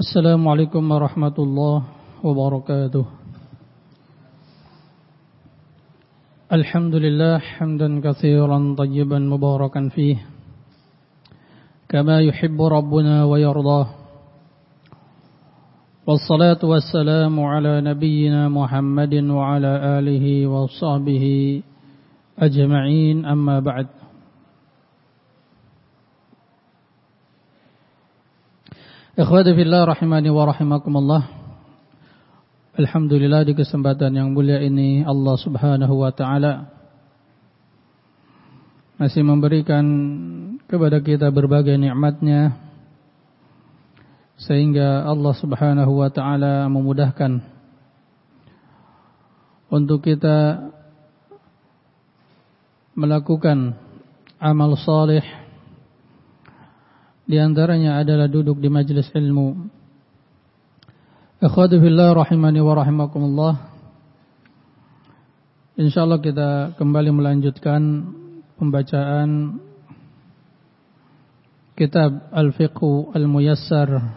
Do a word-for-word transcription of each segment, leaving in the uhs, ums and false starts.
Assalamualaikum warahmatullahi wabarakatuh. Alhamdulillah hamdan katsiran tayyiban mubarakan fih kama yuhibbu rabbuna wa yardah. Wassalatu wassalamu ala nabiyyina Muhammadin wa ala alihi wa sahbihi ajma'in, amma ba'd. Ikhwati fillah rahimani wa rahimakumullah. Alhamdulillah, di kesempatan yang mulia ini Allah Subhanahu wa taala masih memberikan kepada kita berbagai nikmat-Nya, sehingga Allah Subhanahu wa taala memudahkan untuk kita melakukan amal saleh. Di antaranya adalah duduk di majelis ilmu. Ikhwati fillah rahimani wa rahimakumullah. Insyaallah kita kembali melanjutkan pembacaan kitab Al-Fiqh Al-Muyassar,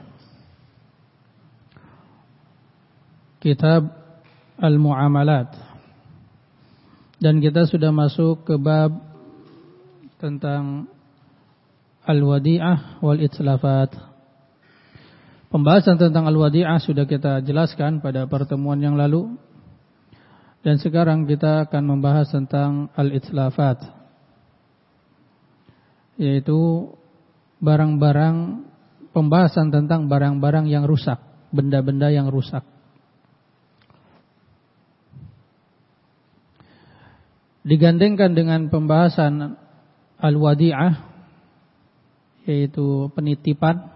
kitab Al-Muamalat. Dan kita sudah masuk ke bab tentang Al-Wadi'ah wal-Itslafat. Pembahasan tentang Al-Wadi'ah sudah kita jelaskan pada pertemuan yang lalu. Dan sekarang kita akan membahas tentang Al-Itslafat, yaitu barang-barang, pembahasan tentang barang-barang yang rusak, benda-benda yang rusak. Digandengkan dengan pembahasan Al-Wadi'ah, yaitu penitipan,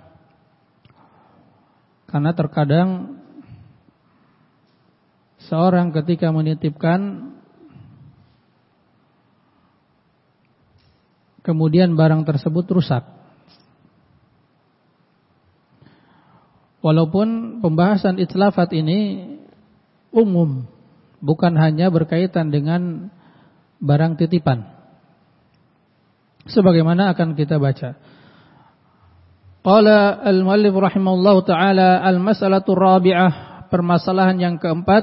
karena terkadang seorang ketika menitipkan kemudian barang tersebut rusak. Walaupun pembahasan itslafat ini umum, bukan hanya berkaitan dengan barang titipan, sebagaimana akan kita baca. Qala al-muallif rahimahullahu ta'ala, al-mas'alatu rabi'ah, permasalahan yang keempat,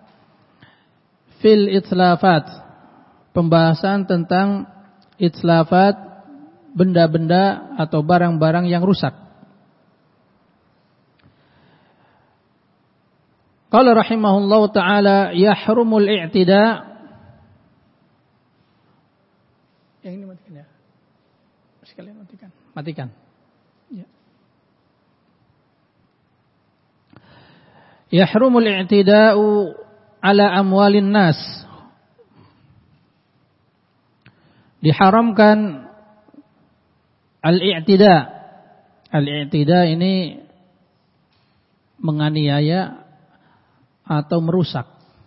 fil itslafat, pembahasan tentang itslafat, benda-benda atau barang-barang yang rusak. Qala rahimahullahu ta'ala, yahrumul i'tida'. Yang ini matikan ya, sekalian matikan, matikan. Ya. Yahrumul i'tida'u ala amwalin nas. Diharamkan al-i'tida'. Al-i'tida' ini menganiaya atau merusak.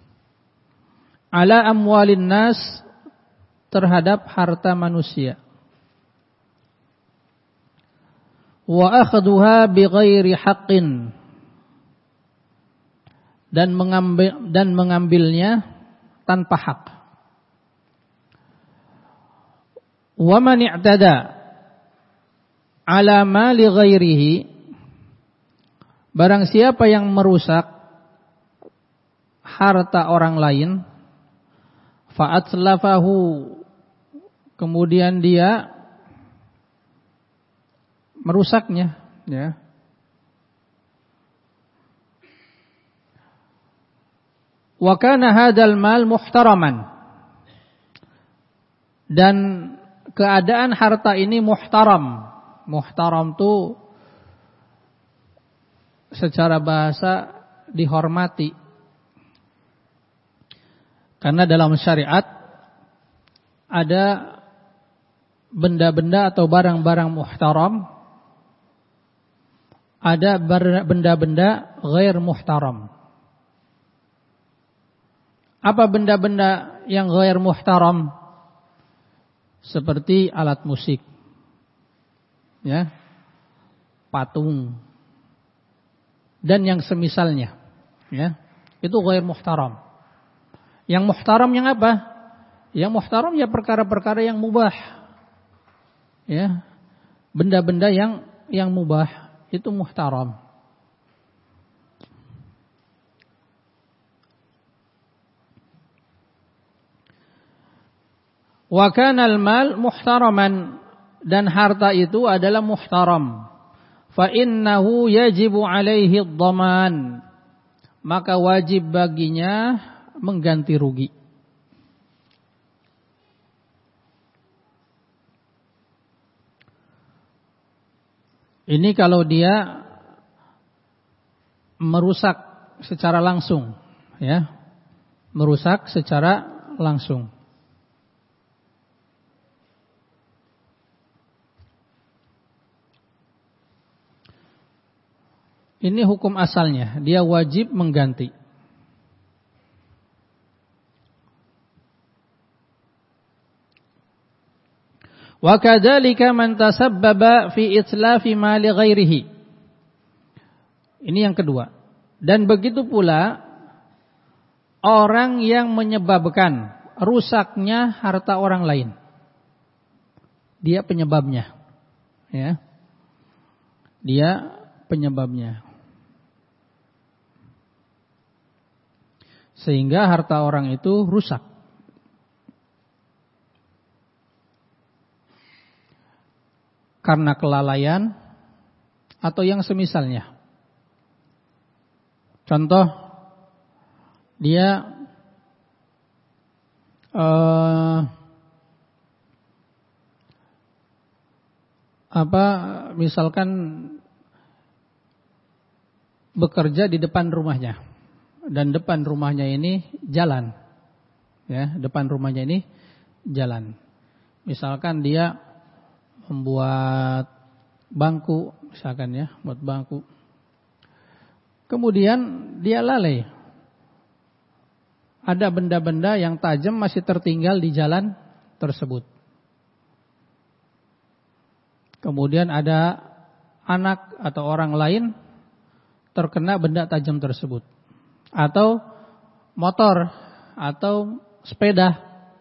Ala amwalin nas, terhadap harta manusia. Wa akhduha bighairi haqqin, dan mengambil dan mengambilnya tanpa hak. Wa man i'tada ala mali ghairihi, barang siapa yang merusak harta orang lain, fa atlafahu, kemudian dia merusaknya, ya. Wa kana hadzal mal muhtaraman, dan keadaan harta ini muhtaram. Muhtaram itu secara bahasa dihormati. Karena dalam syariat ada benda-benda atau barang-barang muhtaram, ada benda-benda ghair muhtaram. Apa benda-benda yang ghair muhtaram? Seperti alat musik, ya, patung, dan yang semisalnya, ya, itu ghair muhtaram. Yang muhtaram yang apa? Yang muhtaram ya perkara-perkara yang mubah, ya, benda-benda yang yang mubah itu muhtaram. Wa kana al-mal muhtaraman, dan harta itu adalah muhtaram. Fa innahu yajibu alaihi ad-dhaman, maka wajib baginya mengganti rugi. Ini kalau dia merusak secara langsung, ya. Merusak secara langsung. Ini hukum asalnya, dia wajib mengganti. Wa kadzalika man tasabbaba fi itlafi mali ghairihi. Ini yang kedua. Dan begitu pula orang yang menyebabkan rusaknya harta orang lain. Dia penyebabnya. Ya. Dia penyebabnya. Sehingga harta orang itu rusak. Karena kelalaian atau yang semisalnya. Contoh, dia uh, apa misalkan bekerja di depan rumahnya, dan depan rumahnya ini jalan, ya, depan rumahnya ini jalan. Misalkan dia membuat bangku, misalkan ya, buat bangku. Kemudian dia lalai. Ada benda-benda yang tajam masih tertinggal di jalan tersebut. Kemudian ada anak atau orang lain terkena benda tajam tersebut. Atau motor atau sepeda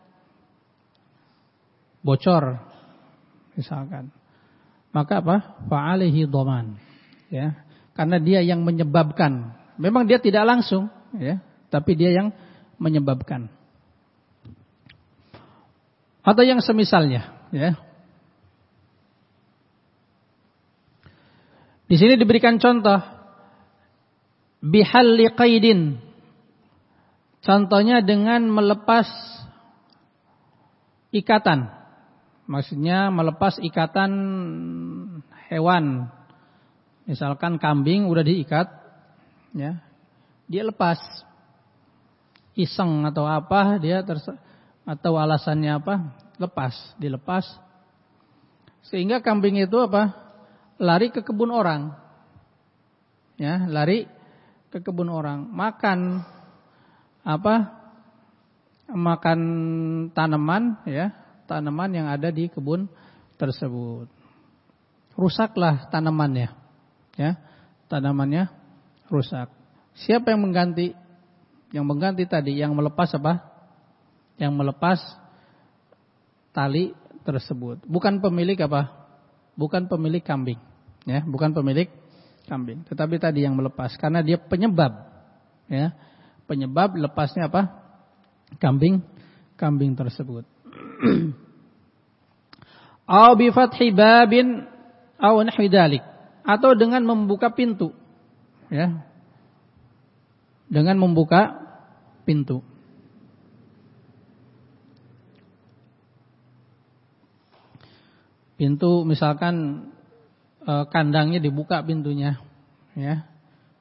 bocor misalkan. Maka apa? Fa'alihi dhaman. Ya. Karena dia yang menyebabkan. Memang dia tidak langsung, ya, tapi dia yang menyebabkan. Atau yang semisalnya, ya. Di sini diberikan contoh bihalli qaidin. Contohnya dengan melepas ikatan. Maksudnya melepas ikatan hewan. Misalkan kambing udah diikat, ya, dia lepas, iseng atau apa, dia terse- atau alasannya apa, lepas, dilepas, sehingga kambing itu apa, lari ke kebun orang, ya, lari ke kebun orang, makan apa, makan tanaman, ya, tanaman yang ada di kebun tersebut, rusaklah tanamannya. Ya, tanamannya rusak. Siapa yang mengganti? Yang mengganti tadi, yang melepas apa? Yang melepas tali tersebut. Bukan pemilik apa? Bukan pemilik kambing. Ya, bukan pemilik kambing. Tetapi tadi yang melepas, karena dia penyebab. Ya, penyebab lepasnya apa? Kambing, kambing tersebut. Au bi fathi babin au nahwi dzalik. Atau dengan membuka pintu, ya, dengan membuka pintu. Pintu misalkan e, kandangnya dibuka pintunya, ya,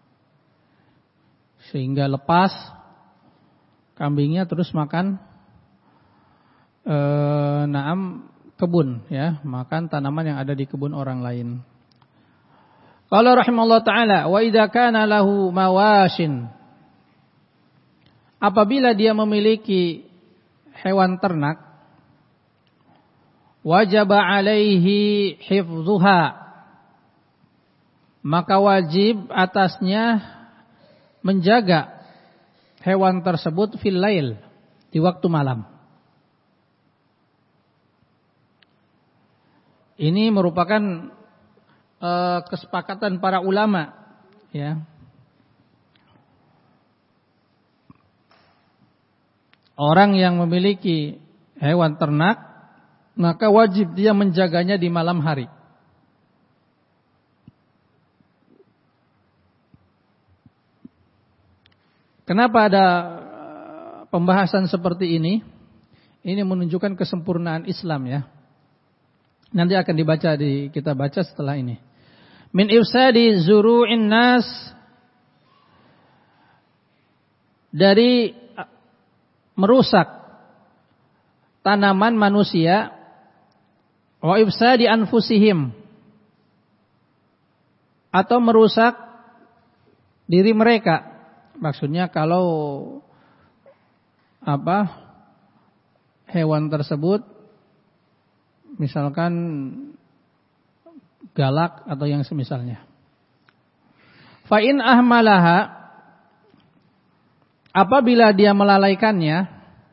sehingga lepas kambingnya terus makan e, naam kebun, ya, makan tanaman yang ada di kebun orang lain. Qala rahimallahu ta'ala, wa idza kana lahu mawashin. Apabila dia memiliki hewan ternak, wajaba alaihi hifdzuha, maka wajib atasnya menjaga hewan tersebut fil lail, di waktu malam. Ini merupakan Uh, kesepakatan para ulama, ya. Orang yang memiliki hewan ternak, maka wajib dia menjaganya di malam hari. Kenapa ada pembahasan seperti ini? Ini menunjukkan kesempurnaan Islam ya. Nanti akan dibaca di kita baca setelah ini. Min ifsadi zuru'in nas, dari merusak tanaman manusia, wa ifsadi anfusihim, atau merusak diri mereka. Maksudnya kalau apa hewan tersebut misalkan galak atau yang semisalnya. Fa in ahmalaha, apabila dia melalaikannya,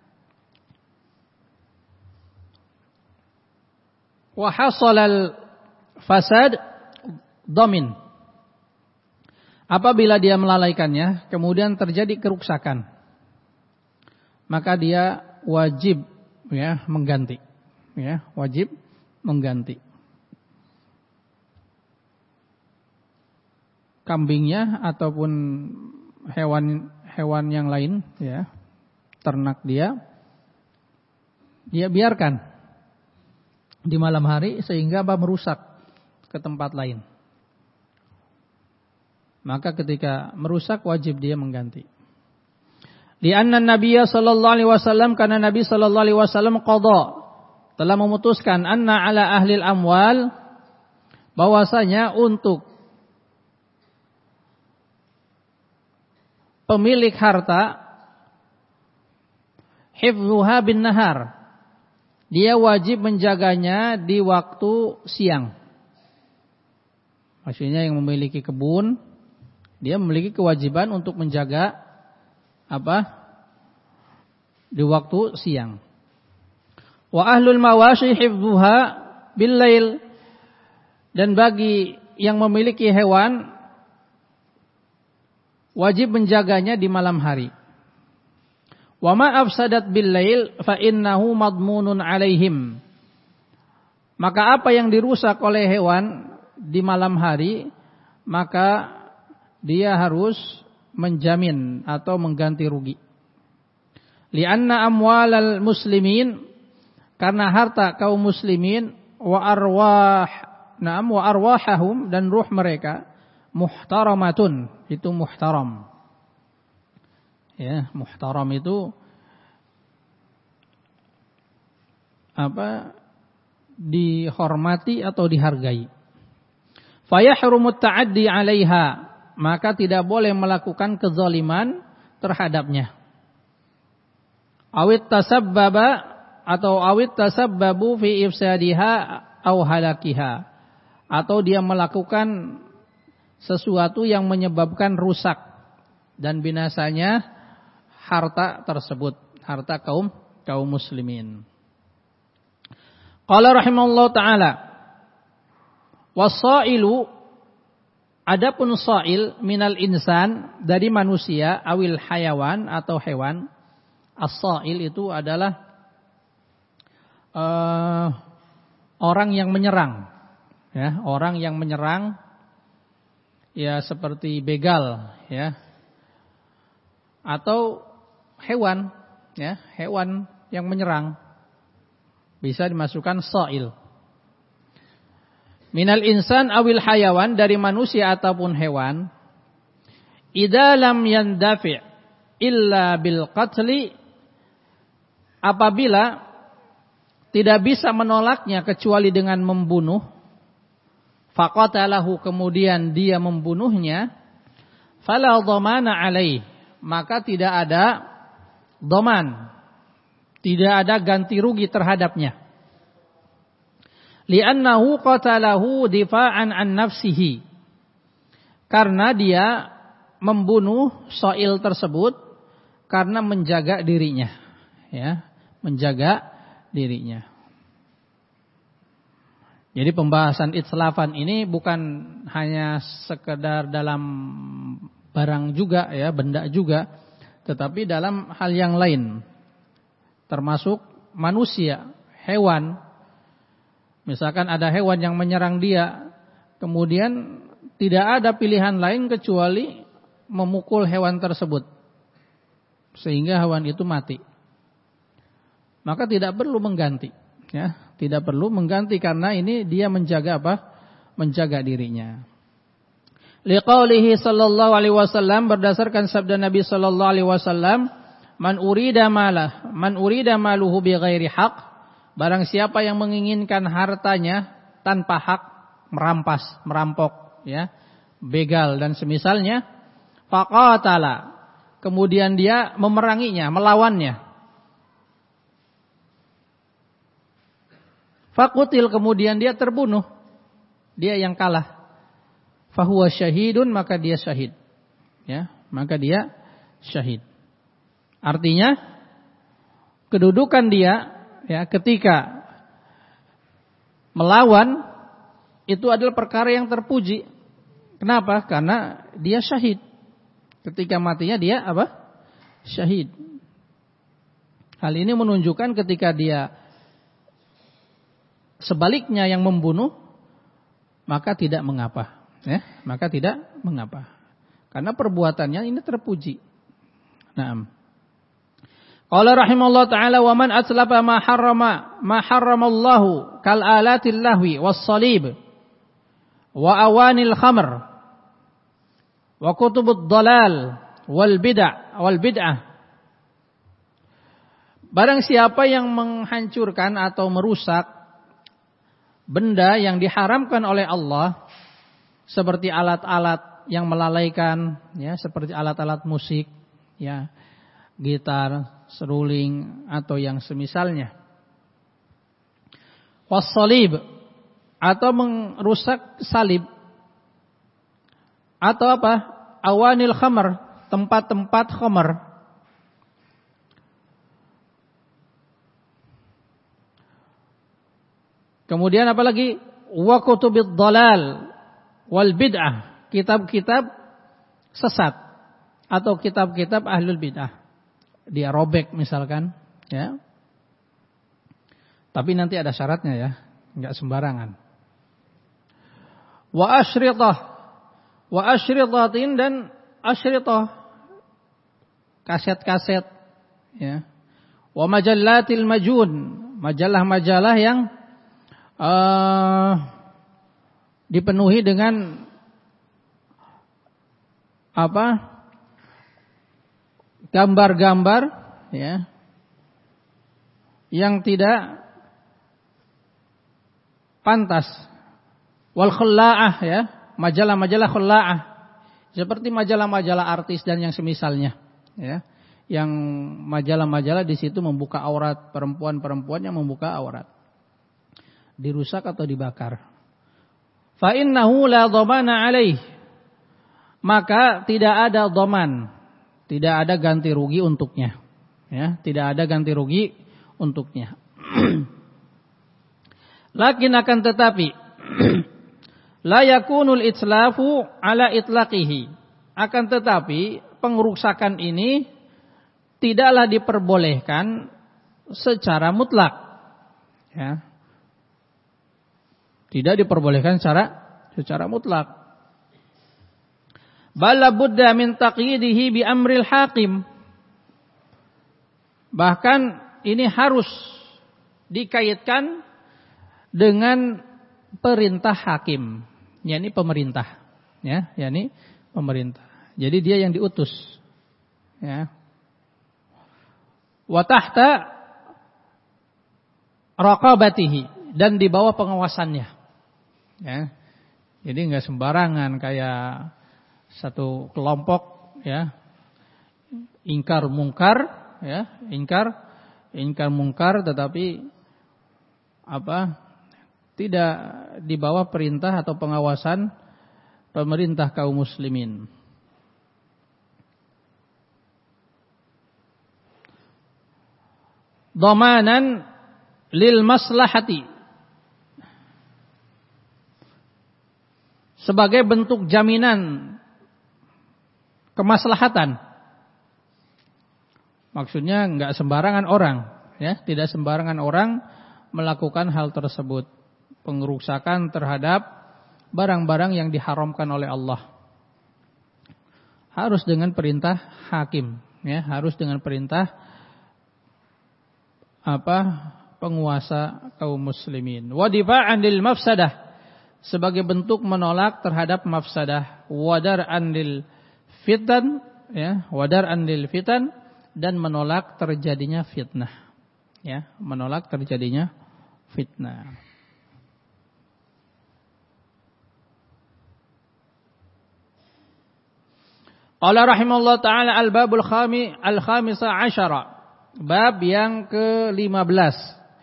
wa hasalal fasad dhamin, apabila dia melalaikannya kemudian terjadi kerusakan, maka dia wajib ya mengganti, ya wajib mengganti kambingnya ataupun hewan hewan yang lain, ya ternak dia, dia biarkan di malam hari sehingga apa merusak ke tempat lain. Maka ketika merusak wajib dia mengganti. Lianna Nabiyya sallallahu alaihi wasallam, karena Nabi sallallahu alaihi wasallam qada, telah memutuskan anna ala ahlil amwal, bahwasanya untuk pemilik harta, hifdzuha bin nahar, dia wajib menjaganya di waktu siang. Maksudnya yang memiliki kebun, dia memiliki kewajiban untuk menjaga apa? Di waktu siang. Wa ahlul mawashi hifdzuha bil lail, dan bagi yang memiliki hewan wajib menjaganya di malam hari. Wa ma afsadat bil lail fa innahu madmunun alaihim. Maka apa yang dirusak oleh hewan di malam hari, maka dia harus menjamin atau mengganti rugi. Lianna amwalal muslimin, karena harta kaum muslimin, wa arwah, na'am wa arwahahum, dan ruh mereka, muhtaramatun, itu muhtaram. Ya, muhtaram itu apa? Dihormati atau dihargai. Fayahrumut ta'addi 'alaiha, maka tidak boleh melakukan kezaliman terhadapnya. Awit tasabbaba, atau awit tasabbabu fi ifsadiha aw halakiha, atau dia melakukan sesuatu yang menyebabkan rusak dan binasanya harta tersebut, harta kaum kaum muslimin. Qala rahimallahu ta'ala, was-sa'ilu, adapun sa'il minal insan, dari manusia, awil hayawan, atau hewan. As-sa'il itu adalah uh, orang yang menyerang, ya, orang yang menyerang, ya seperti begal, ya, atau hewan, ya, hewan yang menyerang bisa dimasukkan sa'il. Minal insan awil hayawan, dari manusia ataupun hewan, idza lam yandafi' illa bil qatli, apabila tidak bisa menolaknya kecuali dengan membunuh, faqatalahu, kemudian dia membunuhnya, fala dhamana alaih, maka tidak ada dhaman, tidak ada ganti rugi terhadapnya. Li'annahu qatalahu difa'an an nafsihi, karena dia membunuh sa'il tersebut karena menjaga dirinya, ya, menjaga dirinya. Jadi pembahasan itslafan ini bukan hanya sekedar dalam barang juga, ya, benda juga, tetapi dalam hal yang lain, termasuk manusia, hewan. Misalkan ada hewan yang menyerang dia, kemudian tidak ada pilihan lain kecuali memukul hewan tersebut sehingga hewan itu mati. Maka tidak perlu mengganti, ya, tidak perlu mengganti karena ini dia menjaga apa? Menjaga dirinya. Liqaulihi sallallahu alaihi wasallam, berdasarkan sabda Nabi sallallahu alaihi wasallam, man urida malah, man urida maluhu bighairi haq, barang siapa yang menginginkan hartanya tanpa hak, merampas, merampok, ya, begal dan semisalnya, faqatala, kemudian dia memeranginya, melawannya. Faqutil, kemudian dia terbunuh, dia yang kalah. Fahuwa syahidun, maka dia syahid. Ya, maka dia syahid. Artinya kedudukan dia, ya, ketika melawan itu adalah perkara yang terpuji. Kenapa? Karena dia syahid. Ketika matinya dia apa? Syahid. Hal ini menunjukkan ketika dia sebaliknya yang membunuh, maka tidak mengapa, ya, maka tidak mengapa. Karena perbuatannya ini terpuji. Naam. Qala rahimallahu taala wa man atlafa ma harrama ma harramallahu kal alatil lahwi was salib wa awanil khamr wa kutubud dalal wal bid'ah wal bid'ah. Barang siapa yang menghancurkan atau merusak benda yang diharamkan oleh Allah, seperti alat-alat yang melalaikan, ya, seperti alat-alat musik, ya, gitar, seruling atau yang semisalnya. Was-salib, atau merusak salib, atau apa? Awanil khamr, tempat-tempat khamr. Kemudian apa lagi? Wa kutubid dalal wal bid'ah, kitab-kitab sesat atau kitab-kitab ahlul bid'ah. Dia robek misalkan, ya. Tapi nanti ada syaratnya, ya, enggak sembarangan. Wa asyritah, wa asyritatin, dan asyritah, kaset-kaset, ya. Wa majallatil majun, majalah-majalah yang Uh, dipenuhi dengan apa? Gambar-gambar, ya, yang tidak pantas. Wal khulla'ah, ya, majalah-majalah khulla'ah, seperti majalah-majalah artis dan yang semisalnya, ya, yang majalah-majalah di situ membuka aurat perempuan-perempuan yang membuka aurat. Dirusak atau dibakar. Fa innahu la dhamana alaih, maka tidak ada dhaman, tidak ada ganti rugi untuknya, ya, tidak ada ganti rugi untuknya. Lakin akan tetapi la yakunul itslafu ala itlaqihi, akan tetapi pengerusakan ini tidaklah diperbolehkan secara mutlak, ya. Tidak diperbolehkan secara secara mutlak. Bala budda min taqyidihi bi amril hakim. Bahkan ini harus dikaitkan dengan perintah hakim, yakni pemerintah, ya, yakni pemerintah. Jadi dia yang diutus, ya. Wa tahta raqabatihi, dan di bawah pengawasannya. Ya, jadi nggak sembarangan kayak satu kelompok, ya, ingkar mungkar, ya, ingkar ingkar mungkar, tetapi apa? Tidak di bawah perintah atau pengawasan pemerintah kaum muslimin. Dhamanan lil maslahati, sebagai bentuk jaminan kemaslahatan. Maksudnya enggak sembarangan orang, ya, tidak sembarangan orang melakukan hal tersebut, pengerusakan terhadap barang-barang yang diharamkan oleh Allah. Harus dengan perintah hakim, ya, harus dengan perintah apa? Penguasa kaum muslimin. Wa difa'an lil mafsadah, sebagai bentuk menolak terhadap mafsadah. Wadar'an lil fitan, ya, wadar'an lil fitan, dan menolak terjadinya fitnah, ya, menolak terjadinya fitnah. Qala rahimahullah ta'ala al-babul khami al-khamisa asyara, bab yang ke lima belas.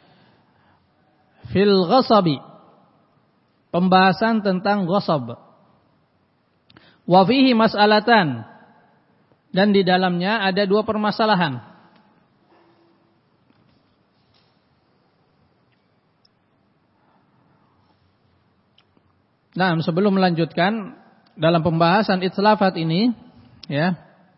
Fil ghasabi, pembahasan tentang ghasab. Wa fihi mas'alatan, dan di dalamnya ada dua permasalahan. Nah, sebelum melanjutkan dalam pembahasan itslafat ini, ya,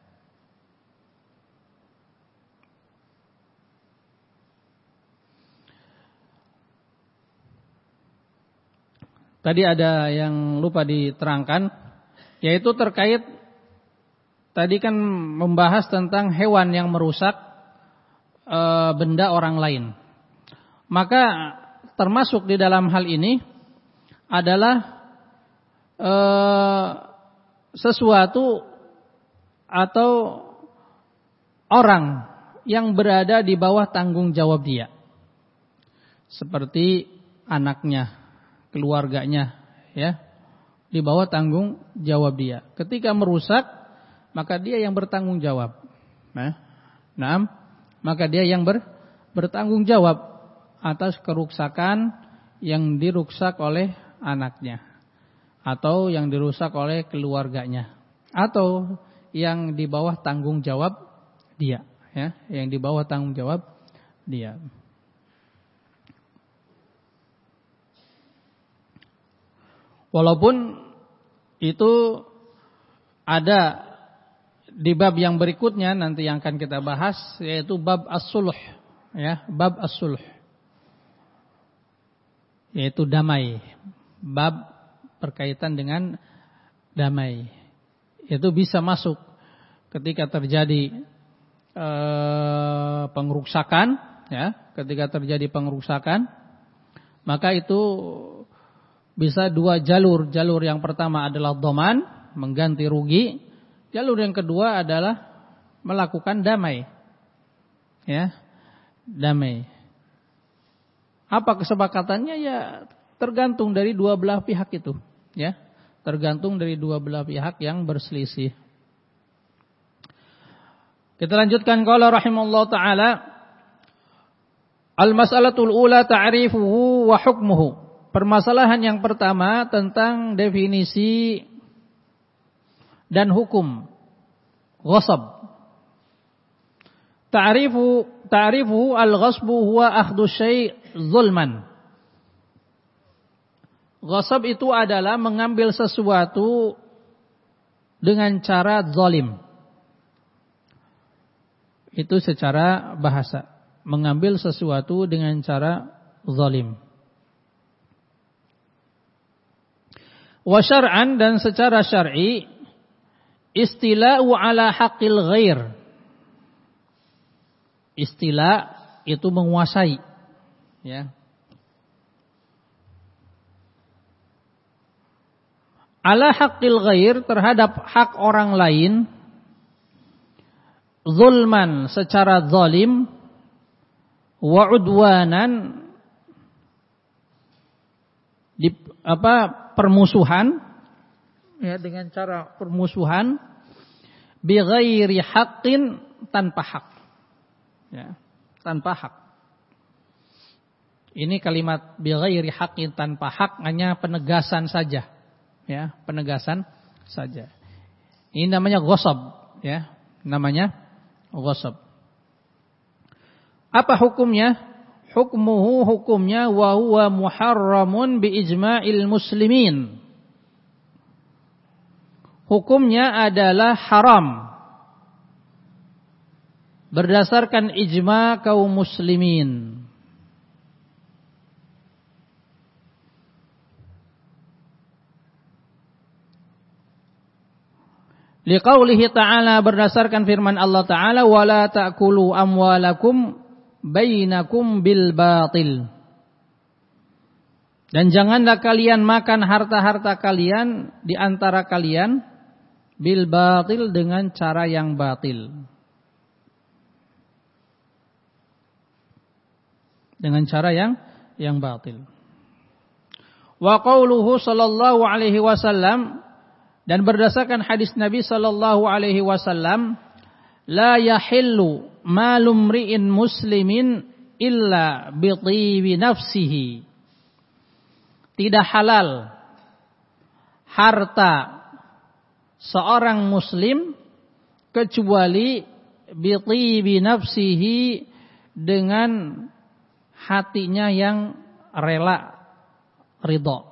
tadi ada yang lupa diterangkan, yaitu terkait tadi kan membahas tentang hewan yang merusak e, benda orang lain. Maka termasuk di dalam hal ini adalah e, sesuatu atau orang yang berada di bawah tanggung jawab dia, seperti anaknya, keluarganya, ya, di bawah tanggung jawab dia. Ketika merusak, maka dia yang bertanggung jawab. Nah, nah maka dia yang ber, bertanggung jawab atas kerusakan yang dirusak oleh anaknya, atau yang dirusak oleh keluarganya, atau yang di bawah tanggung jawab dia, ya, yang di bawah tanggung jawab dia. Walaupun itu ada di bab yang berikutnya nanti yang akan kita bahas, yaitu bab as-sulh, ya, bab as-sulh, yaitu damai, bab berkaitan dengan damai. Itu bisa masuk ketika terjadi e, pengerusakan, ya, ketika terjadi pengerusakan, maka itu bisa dua jalur. Jalur yang pertama adalah dhaman, mengganti rugi. Jalur yang kedua adalah melakukan damai, ya, damai. Apa kesepakatannya? Ya, tergantung dari dua belah pihak itu, ya, tergantung dari dua belah pihak yang berselisih. Kita lanjutkan. Qala rahimallahu ta'ala, al-mas'alatul ula ta'rifuhu wa hukmuhu. Permasalahan yang pertama tentang definisi dan hukum ghasab. Ta'rifu ta'rifu al-ghasbu huwa akhdhu syai' zulman. Ghasab itu adalah mengambil sesuatu dengan cara zalim. Itu secara bahasa, mengambil sesuatu dengan cara zalim. Wa syar'an, dan secara syar'i, istila'u ala haqqil ghair. Istila' itu menguasai, ya. Ala haqqil ghair, terhadap hak orang lain, zulman, secara zalim, wa udwanan, di apa permusuhan, ya, dengan cara permusuhan, bi ghairi haqqin, tanpa hak, ya, tanpa hak. Ini kalimat bi ghairi haqqin, tanpa hak, hanya penegasan saja, ya, penegasan saja. Ini namanya ghasab, ya, namanya ghasab. Apa hukumnya? Hukmuhu, hukumnya, wa huwa muharramun bi ijma'il muslimin. Hukumnya adalah haram berdasarkan ijma kaum muslimin. Liqaulihi ta'ala, berdasarkan firman Allah Ta'ala, wala ta'kulu amwalakum bainakum bil batil. Dan janganlah kalian makan harta-harta kalian di antara kalian bil batil, dengan cara yang batil. Dengan cara yang yang batil. Wa qauluhu sallallahu alaihi wasallam, dan berdasarkan hadis Nabi sallallahu alaihi wasallam, la yahillu malum ri'in muslimin illa bi tibi nafsihi. Tidak halal harta seorang muslim kecuali bi tibi nafsihi, dengan hatinya yang rela, ridha.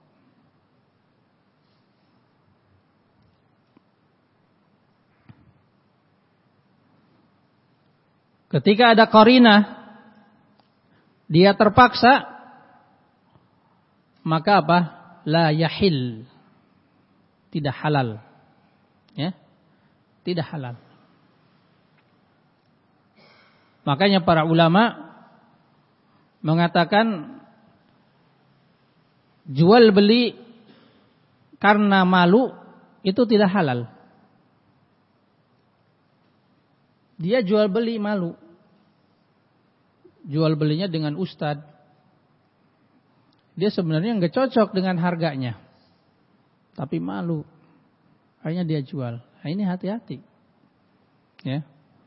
Ketika ada qarinah, dia terpaksa, maka apa? La yahil, tidak halal, ya, tidak halal. Makanya para ulama mengatakan jual beli karena malu itu tidak halal. Dia jual beli malu. Jual belinya dengan ustadz. Dia sebenarnya nggak cocok dengan harganya, tapi malu. Akhirnya dia jual. Nah, ini hati-hati. Ya.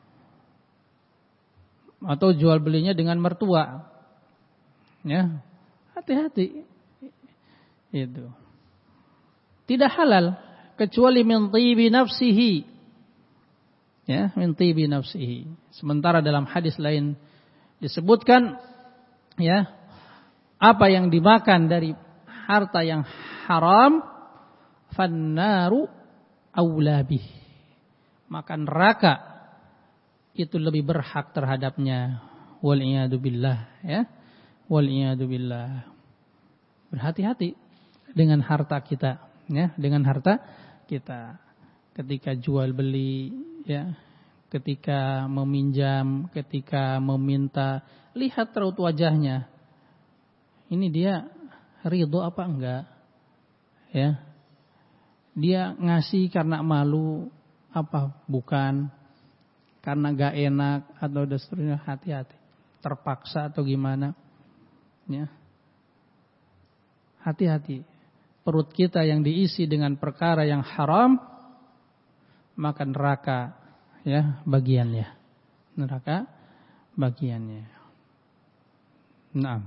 Atau jual belinya dengan mertua. Ya. Hati-hati. Itu. Tidak halal kecuali min tibi nafsihi. Ya, min tibi nafsihi. Sementara dalam hadis lain disebutkan, ya, apa yang dimakan dari harta yang haram, fannaru aula bih, maka neraka itu lebih berhak terhadapnya. Wal iyadu billah, ya, wal iyadu billah. Berhati-hati dengan harta kita, ya, dengan harta kita ketika jual beli, ya, ketika meminjam, ketika meminta, lihat raut wajahnya. Ini dia ridho apa enggak? Ya. Dia ngasih karena malu apa bukan? Karena enggak enak atau seterusnya, hati-hati. Terpaksa atau gimana? Ya. Hati-hati. Perut kita yang diisi dengan perkara yang haram, maka neraka, ya, bagiannya. Neraka bagiannya. Naam.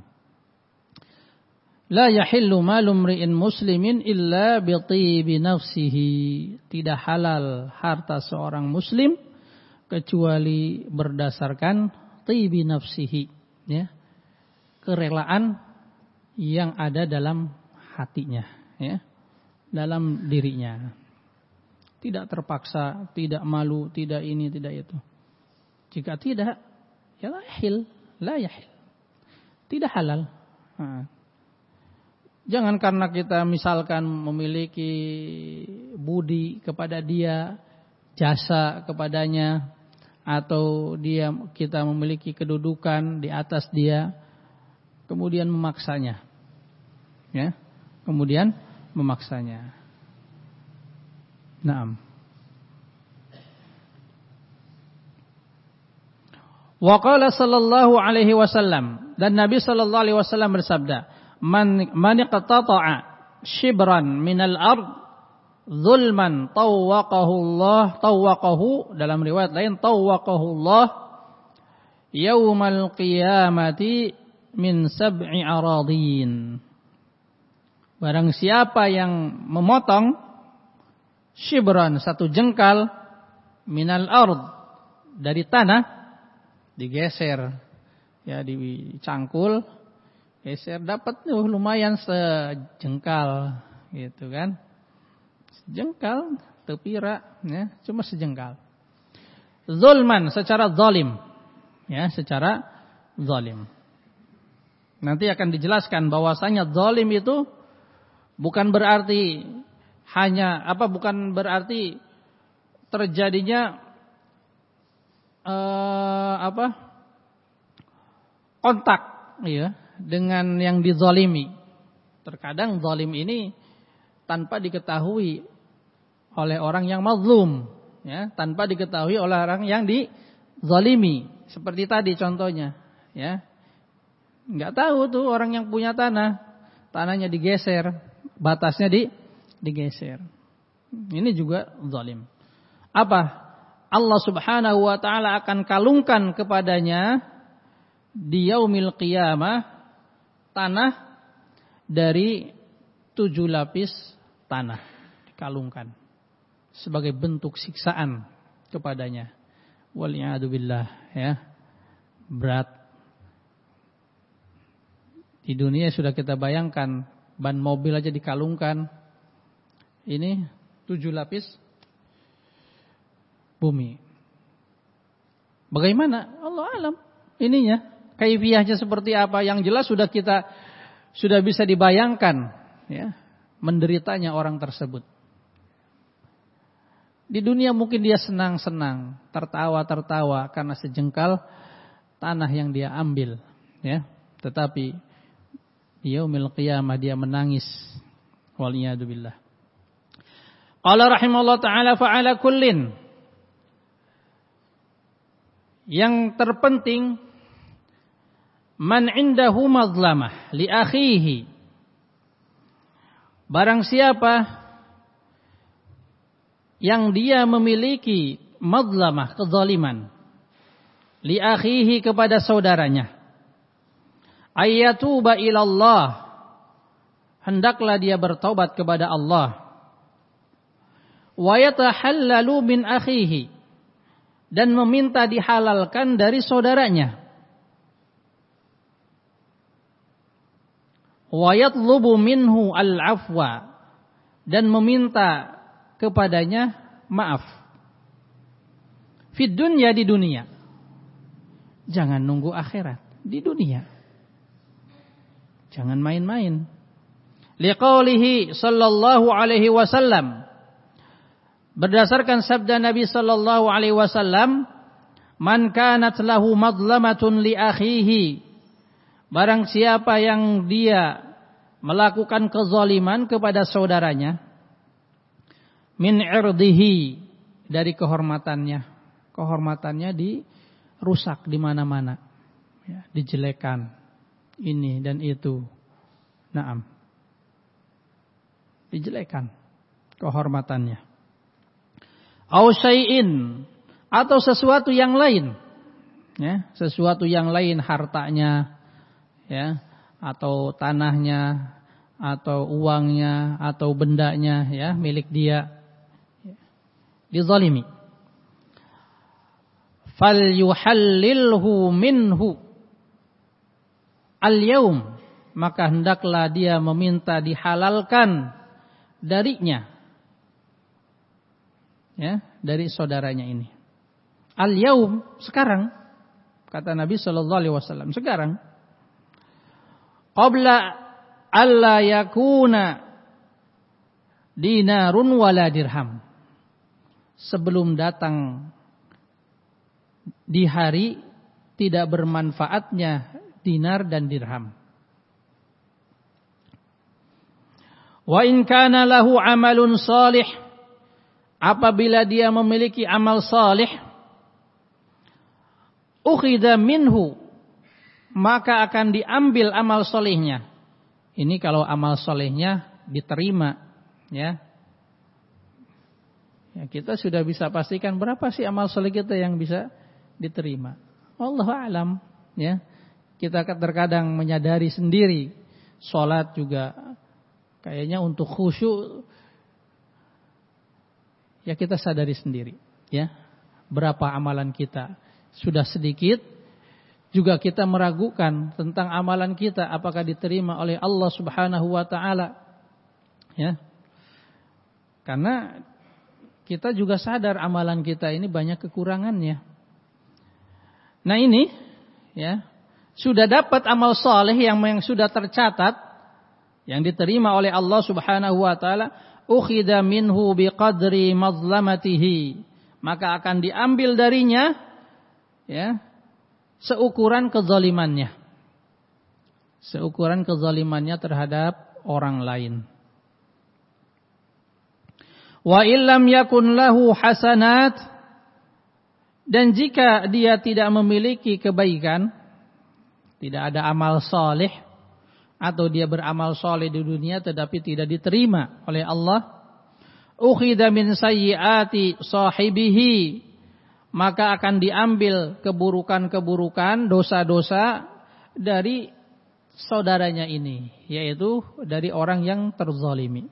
La yahillu malum ri'in muslimin illa bi tibi nafsihi. Tidak halal harta seorang muslim kecuali berdasarkan tibi nafsihi, ya. Kerelaan yang ada dalam hatinya, ya. Dalam dirinya. Tidak terpaksa, tidak malu, tidak ini, tidak itu. Jika tidak, ya la yahil, la yahil. Tidak halal. Nah. Jangan karena kita misalkan memiliki budi kepada dia, jasa kepadanya, atau dia kita memiliki kedudukan di atas dia, kemudian memaksanya. Ya, kemudian memaksanya. Naam. Wa qala sallallahu alaihi wasallam, dan Nabi sallallahu alaihi wasallam bersabda, man man iqtata'a shibran minal ard zulman tawwaqahu Allah, tawwaqahu dalam riwayat lain tawwaqahu Allah yaumal qiyamati min sab'i aradin. Barang siapa yang memotong shibran, satu jengkal, minal ard, dari tanah, digeser, ya, dicangkul, geser, dapat uh, lumayan sejengkal, gitu kan? Sejengkal, tepira, ya, cuma sejengkal. zulman, secara zalim. Ya, secara zalim. Nanti akan dijelaskan bahwasanya zalim itu bukan berarti hanya apa bukan berarti terjadinya eh, apa? kontak ya dengan yang dizalimi. Terkadang zalim ini tanpa diketahui oleh orang yang mazlum, ya, tanpa diketahui oleh orang yang dizalimi. Seperti tadi contohnya, ya. Enggak tahu tuh orang yang punya tanah, tanahnya digeser, batasnya di digeser. Ini juga zalim. Apa? Allah Subhanahu wa taala akan kalungkan kepadanya di yaumil qiyamah tanah dari tujuh lapis tanah dikalungkan sebagai bentuk siksaan kepadanya. Waliyadu billah, ya. Berat. Di dunia sudah kita bayangkan ban mobil aja dikalungkan. Ini tujuh lapis bumi. Bagaimana? Allah alam ininya. Kaifiyahnya seperti apa? Yang jelas sudah kita sudah bisa dibayangkan, ya, menderitanya orang tersebut. Di dunia mungkin dia senang-senang, tertawa-tertawa karena sejengkal tanah yang dia ambil, ya. Tetapi di yaumil qiyamah dia menangis. Waliyadu billah. Qala rahimahullah ta'ala fa'ala kullin. Yang terpenting man indahu mazlamah li akhihi. Barang siapa yang dia memiliki mazlamah, kezaliman, li akhihi kepada saudaranya, ayyatuba ilallah, hendaklah dia bertaubat kepada Allah, wa yatahallalu min akhihi, dan meminta dihalalkan dari saudaranya, wa yatlubu minhu al-afwa, dan meminta kepadanya maaf. Fid dunya, di dunia. Jangan nunggu akhirat, di dunia. Jangan main-main. Liqaulihi sallallahu alaihi wasallam, berdasarkan sabda Nabi sallallahu alaihi wasallam, man kanat lahu madlamatun li akhihi, barang siapa yang dia melakukan kezaliman kepada saudaranya, min irdihi, dari kehormatannya, kehormatannya dirusak di mana-mana, ya, dijelekan ini dan itu, naam, dijelekan kehormatannya. Au syai'in, atau sesuatu yang lain, ya, sesuatu yang lain, hartanya, ya, atau tanahnya, atau uangnya, atau bendanya, ya, milik dia, dizalimi. Fal yuhallilhu minhu al-yaum, maka hendaklah dia meminta dihalalkan darinya, ya, dari saudaranya ini. Al-yaum, sekarang, kata Nabi sallallahu alaihi wasallam, sekarang. Qabla alla yakuna dinarun wala dirham, sebelum datang di hari tidak bermanfaatnya dinar dan dirham. Wa in kana lahu amalun salih, apabila dia memiliki amal salih, ukhidha minhu, maka akan diambil amal solehnya. Ini kalau amal solehnya diterima, ya. Ya, kita sudah bisa pastikan berapa sih amal soleh kita yang bisa diterima. Wallahu a'lam, ya. Kita terkadang menyadari sendiri, sholat juga kayaknya untuk khusyuk, ya kita sadari sendiri, ya. Berapa amalan kita sudah sedikit, juga kita meragukan tentang amalan kita apakah diterima oleh Allah Subhanahu wa taala. Ya. Karena kita juga sadar amalan kita ini banyak kekurangannya. Nah ini ya, sudah dapat amal soleh yang, yang sudah tercatat, yang diterima oleh Allah Subhanahu wa taala, ukhidha minhu biqadri mazlamatihi, maka akan diambil darinya ya seukuran kezalimannya. Seukuran kezalimannya terhadap orang lain. Wa illam yakun lahu hasanat, dan jika dia tidak memiliki kebaikan, tidak ada amal soleh, atau dia beramal soleh di dunia tetapi tidak diterima oleh Allah, ukhidha min sayyiati sahibihi, maka akan diambil keburukan-keburukan, dosa-dosa dari saudaranya ini, yaitu dari orang yang terzalimi.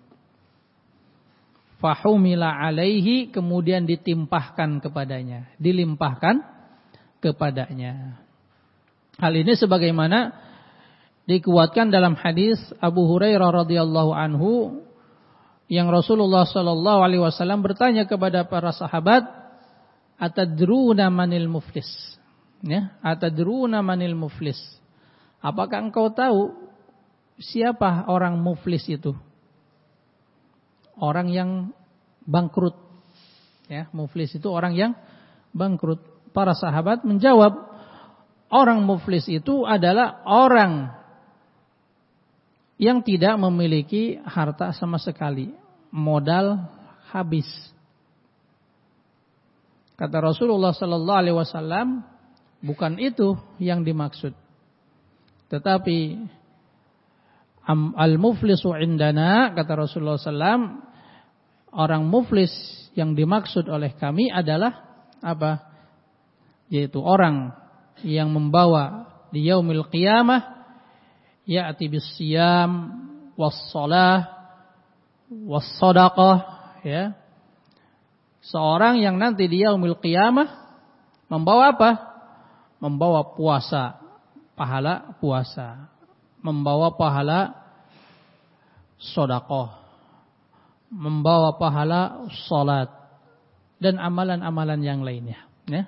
Fahumila alaihi, kemudian ditimpahkan kepadanya, dilimpahkan kepadanya. Hal ini sebagaimana dikuatkan dalam hadis Abu Hurairah radhiyallahu anhu, yang Rasulullah sallallahu alaihi wasallam bertanya kepada para sahabat, atadruna manil muflis? Ya, atadruna manil muflis? Apakah engkau tahu siapa orang muflis itu? Orang yang bangkrut. Ya, muflis itu orang yang bangkrut. Para sahabat menjawab, orang muflis itu adalah orang yang tidak memiliki harta sama sekali, modal habis. Kata Rasulullah sallallahu alaihi wasallam, bukan itu yang dimaksud. Tetapi al-muflisu indana, kata Rasulullah sallallahu alaihi wasallam, orang muflis yang dimaksud oleh kami adalah apa? Yaitu orang yang membawa di yaumil qiyamah ya'ti bis-siyam was-shalah was-shadaqah, ya. Seorang yang nanti di yaumil qiyamah membawa apa? Membawa puasa, pahala puasa, membawa pahala sedekah, membawa pahala salat dan amalan-amalan yang lainnya, ya.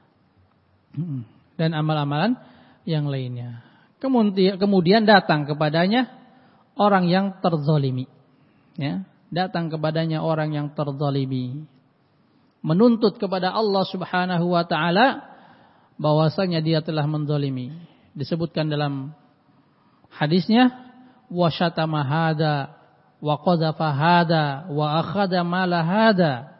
Dan amal-amalan yang lainnya. Kemudian, kemudian datang kepadanya orang yang terzalimi, ya. Datang kepadanya orang yang terzalimi, menuntut kepada Allah Subhanahu wa taala bahwasanya dia telah menzalimi. Disebutkan dalam hadisnya, wa syatama hada wa qadhafa hada wa akhadha mala hada.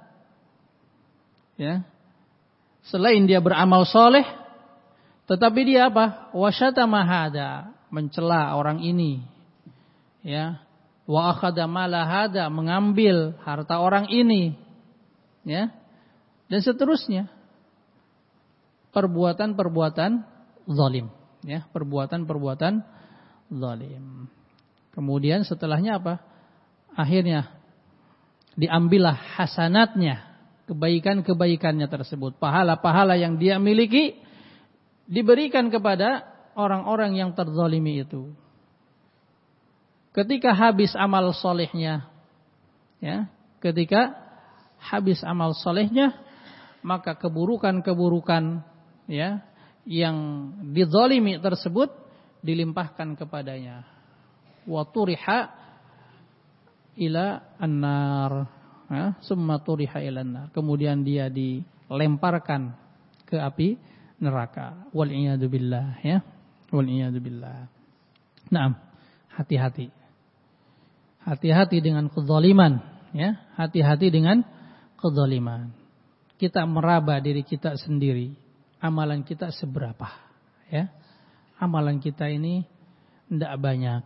Ya. Selain dia beramal soleh, tetapi dia apa? Wa syatama hada, mencela orang ini. Ya. Wa akhadha mala hada, mengambil harta orang ini. Ya. Dan seterusnya. Perbuatan-perbuatan zalim, ya, perbuatan-perbuatan zalim. Kemudian setelahnya apa? Akhirnya diambillah hasanatnya, kebaikan-kebaikannya tersebut, pahala-pahala yang dia miliki diberikan kepada orang-orang yang terzalimi itu. Ketika habis amal solehnya, ya, ketika habis amal solehnya, maka keburukan-keburukan, ya, yang dizalimi tersebut dilimpahkan kepadanya. Wa turiha ila an-nar, ya, summa turiha ila an-nar. Kemudian dia dilemparkan ke api neraka. Wal iyadu billah, ya. Wal iyadu billah. Naam, hati-hati. Hati-hati dengan kezaliman, ya. Hati-hati dengan kezaliman. Kita meraba diri kita sendiri, amalan kita seberapa, ya. Amalan kita ini tidak banyak.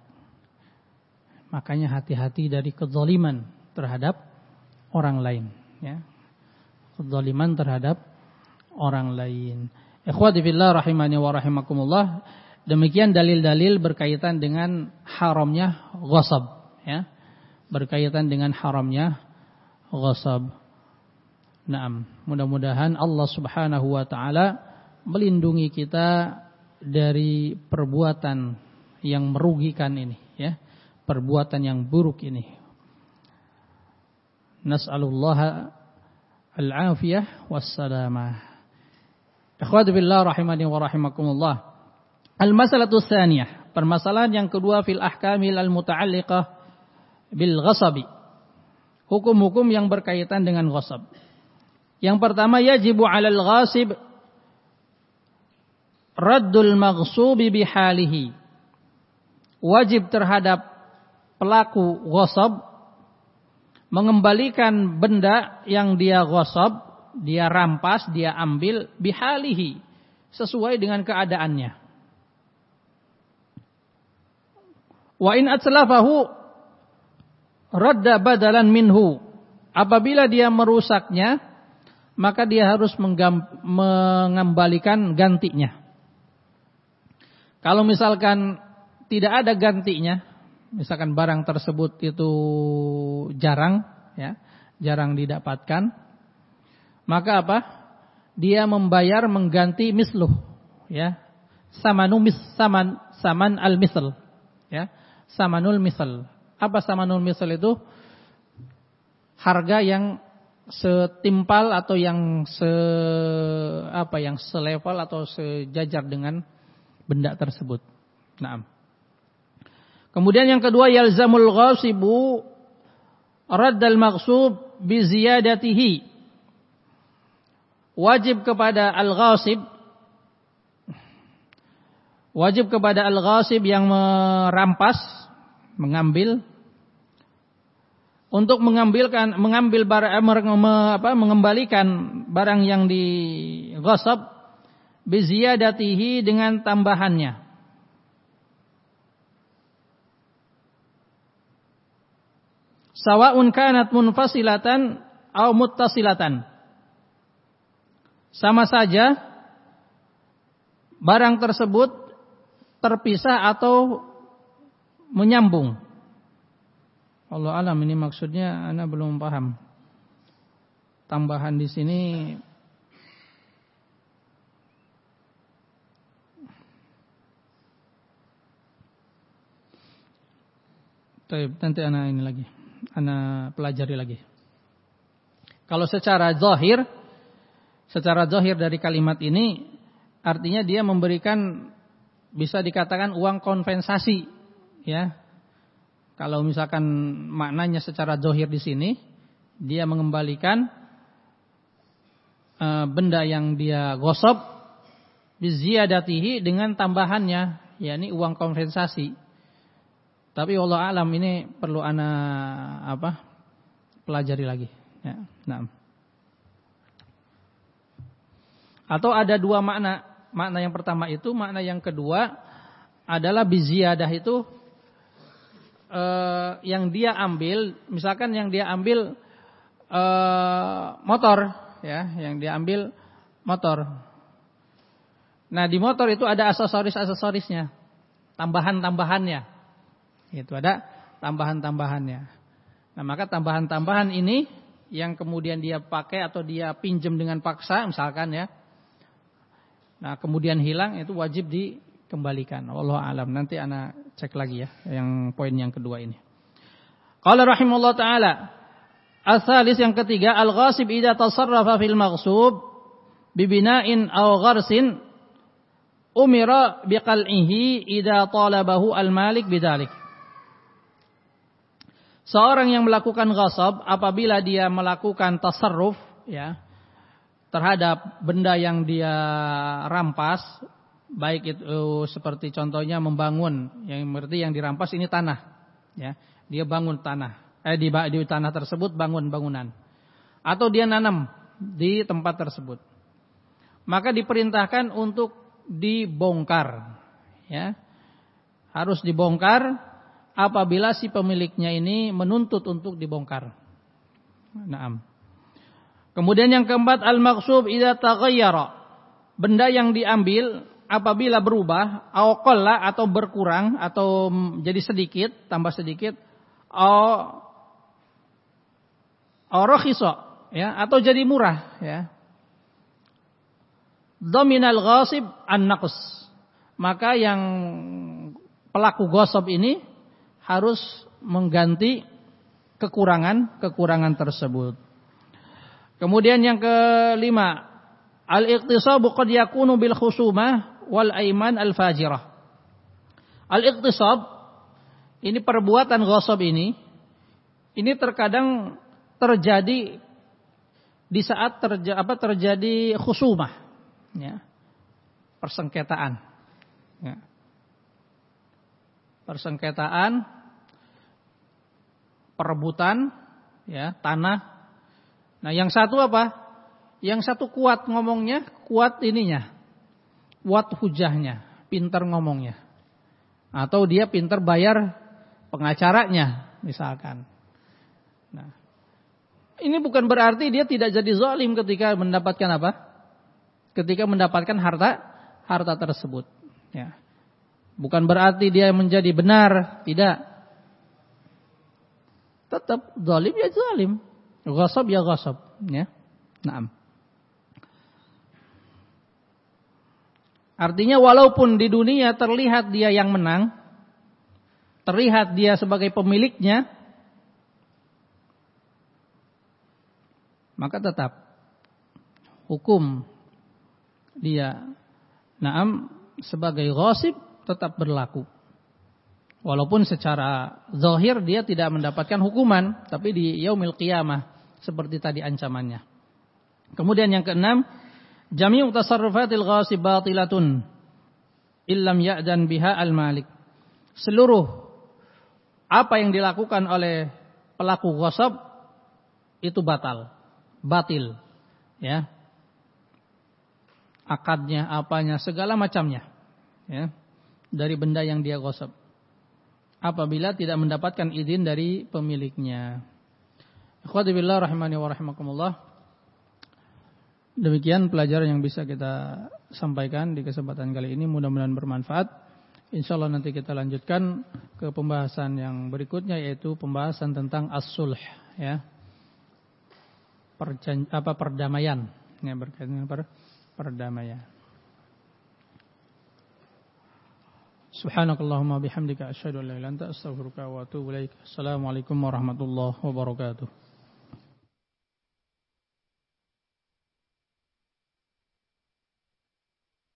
Makanya hati-hati dari kezaliman terhadap orang lain, ya. Kezaliman terhadap orang lain. Ikhwati fillah rahimani wa rahimakumullah. Demikian dalil-dalil berkaitan dengan haramnya ghasab, ya. Berkaitan dengan haramnya ghasab. Naam, mudah-mudahan Allah Subhanahu wa taala melindungi kita dari perbuatan yang merugikan ini, ya. Perbuatan yang buruk ini. Nas'alullah al-afiyah wassalamah. Ikhwati billah rahimani wa rahimakumullah. Al-masalatu tsaniyah, permasalahan yang kedua fil ahkamil al-muta'alliqah bil ghasabi. Hukum-hukum yang berkaitan dengan ghasab. Yang pertama, yajibu 'alal ghasib raddul maghsubi bihalihi. Wajib terhadap pelaku ghasab mengembalikan benda yang dia ghasab, dia rampas, dia ambil bihalihi, sesuai dengan keadaannya. Wa in atlafahu radda badalan minhu. Apabila dia merusaknya, maka dia harus mengembalikan gantinya. Kalau misalkan tidak ada gantinya, misalkan barang tersebut itu jarang, ya, jarang didapatkan, maka apa? Dia membayar mengganti misluh, ya, samanu mis saman saman al misl, ya, samanul misl. Apa samanul misl itu? Harga yang setimpal atau yang se apa yang selevel atau sejajar dengan benda tersebut. Naam. Kemudian yang kedua, yalzamul ghasibu raddal maghsub bi ziyadatihi. Wajib kepada al-ghasib wajib kepada al-ghasib yang merampas, mengambil, untuk mengambilkan mengambil barang apa mengembalikan barang yang dighasab bi ziyadatihi dengan tambahannya. Sawa'un kanat munfasilatan aw muttasilatan. Sama saja barang tersebut terpisah atau menyambung. Allah alam, ini maksudnya ana belum paham. Tambahan di sini Baik, nanti ana ini lagi. Ana pelajari lagi. Kalau secara zahir, secara zahir dari kalimat ini artinya dia memberikan, bisa dikatakan uang kompensasi, ya. Kalau misalkan maknanya secara zahir di sini, dia mengembalikan e, benda yang dia ghasab biziyadatihi dengan tambahannya, yakni uang kompensasi. Tapi wallahu alam, ini perlu ana apa? pelajari lagi, ya. Nah. Atau ada dua makna. Makna yang pertama itu, makna yang kedua adalah biziyadah itu eh, yang dia ambil, misalkan yang dia ambil eh, motor, ya, yang dia ambil motor. Nah, di motor itu ada aksesoris-aksesorisnya, tambahan-tambahannya. Itu ada tambahan-tambahannya. Nah, maka tambahan-tambahan ini yang kemudian dia pakai atau dia pinjam dengan paksa misalkan, ya. Nah, kemudian hilang, itu wajib dikembalikan. Wallahu alam. Nanti ana cek lagi, ya, yang poin yang kedua ini. Qala rahimahullah taala, as-salis, yang ketiga, al-ghasib idza tasarrafa fil maghsub bi bina'in aw gharsin umira biqal'ihi idza talabahu al-malik bidzalik. Seorang yang melakukan ghasab apabila dia melakukan tasarruf, ya, terhadap benda yang dia rampas, baik itu seperti contohnya membangun, yang berarti yang dirampas ini tanah, ya. Dia bangun tanah, eh di, di tanah tersebut bangun bangunan, atau dia nanam di tempat tersebut. Maka diperintahkan untuk dibongkar, ya. Harus dibongkar apabila si pemiliknya ini menuntut untuk dibongkar. Naam. Kemudian yang keempat, al-maghsub idza taghayyara. Benda yang diambil apabila berubah, au qalla atau berkurang atau jadi sedikit, tambah sedikit, au au rakhisa, ya, atau jadi murah, ya. Dhaminal ghasib an-naqs. Maka yang pelaku ghasab ini harus mengganti kekurangan-kekurangan tersebut. Kemudian yang kelima, al-iqtisabu qad yakunu bil khusumah wal aiman al fajirah. Al-iqtisab, ini perbuatan ghasab ini, ini terkadang terjadi di saat terja, apa, terjadi khusumah, ya, persengketaan, ya. Persengketaan, perebutan, ya, tanah. Nah, yang satu apa? Yang satu kuat ngomongnya, kuat ininya, kuat hujahnya, pintar ngomongnya, atau dia pintar bayar pengacaranya, misalkan. Nah, ini bukan berarti dia tidak jadi zalim ketika mendapatkan apa? Ketika mendapatkan harta harta tersebut, ya. Bukan berarti dia menjadi benar, tidak. Tetap zalim ya zalim, ghasab ya ghasab, ya. Naam. Artinya walaupun di dunia terlihat dia yang menang, terlihat dia sebagai pemiliknya, maka tetap hukum dia naam sebagai ghasib tetap berlaku. Walaupun secara zahir dia tidak mendapatkan hukuman, tapi di yaumil qiyamah seperti tadi ancamannya. Kemudian yang keenam, jami'u tasarrufatil ghasib batilatun illam ya'dan biha al-malik. Seluruh apa yang dilakukan oleh pelaku ghasab itu batal, batil, ya. Akadnya, apanya, segala macamnya, ya, dari benda yang dia ghasab, apabila tidak mendapatkan izin dari pemiliknya. Ikhwati billah rahimani wa rahimakumullah. Demikian pelajaran yang bisa kita sampaikan di kesempatan kali ini, mudah-mudahan bermanfaat. Insyaallah nanti kita lanjutkan ke pembahasan yang berikutnya, yaitu pembahasan tentang as-sulh, ya. Perjan, apa perdamaian, ya, berkaitan dengan per, perdamaian. Subhanakallahumma bihamdika asyhadu an la ilaha illa anta astaghfiruka wa atubu ilaik. Assalamualaikum warahmatullahi wabarakatuh.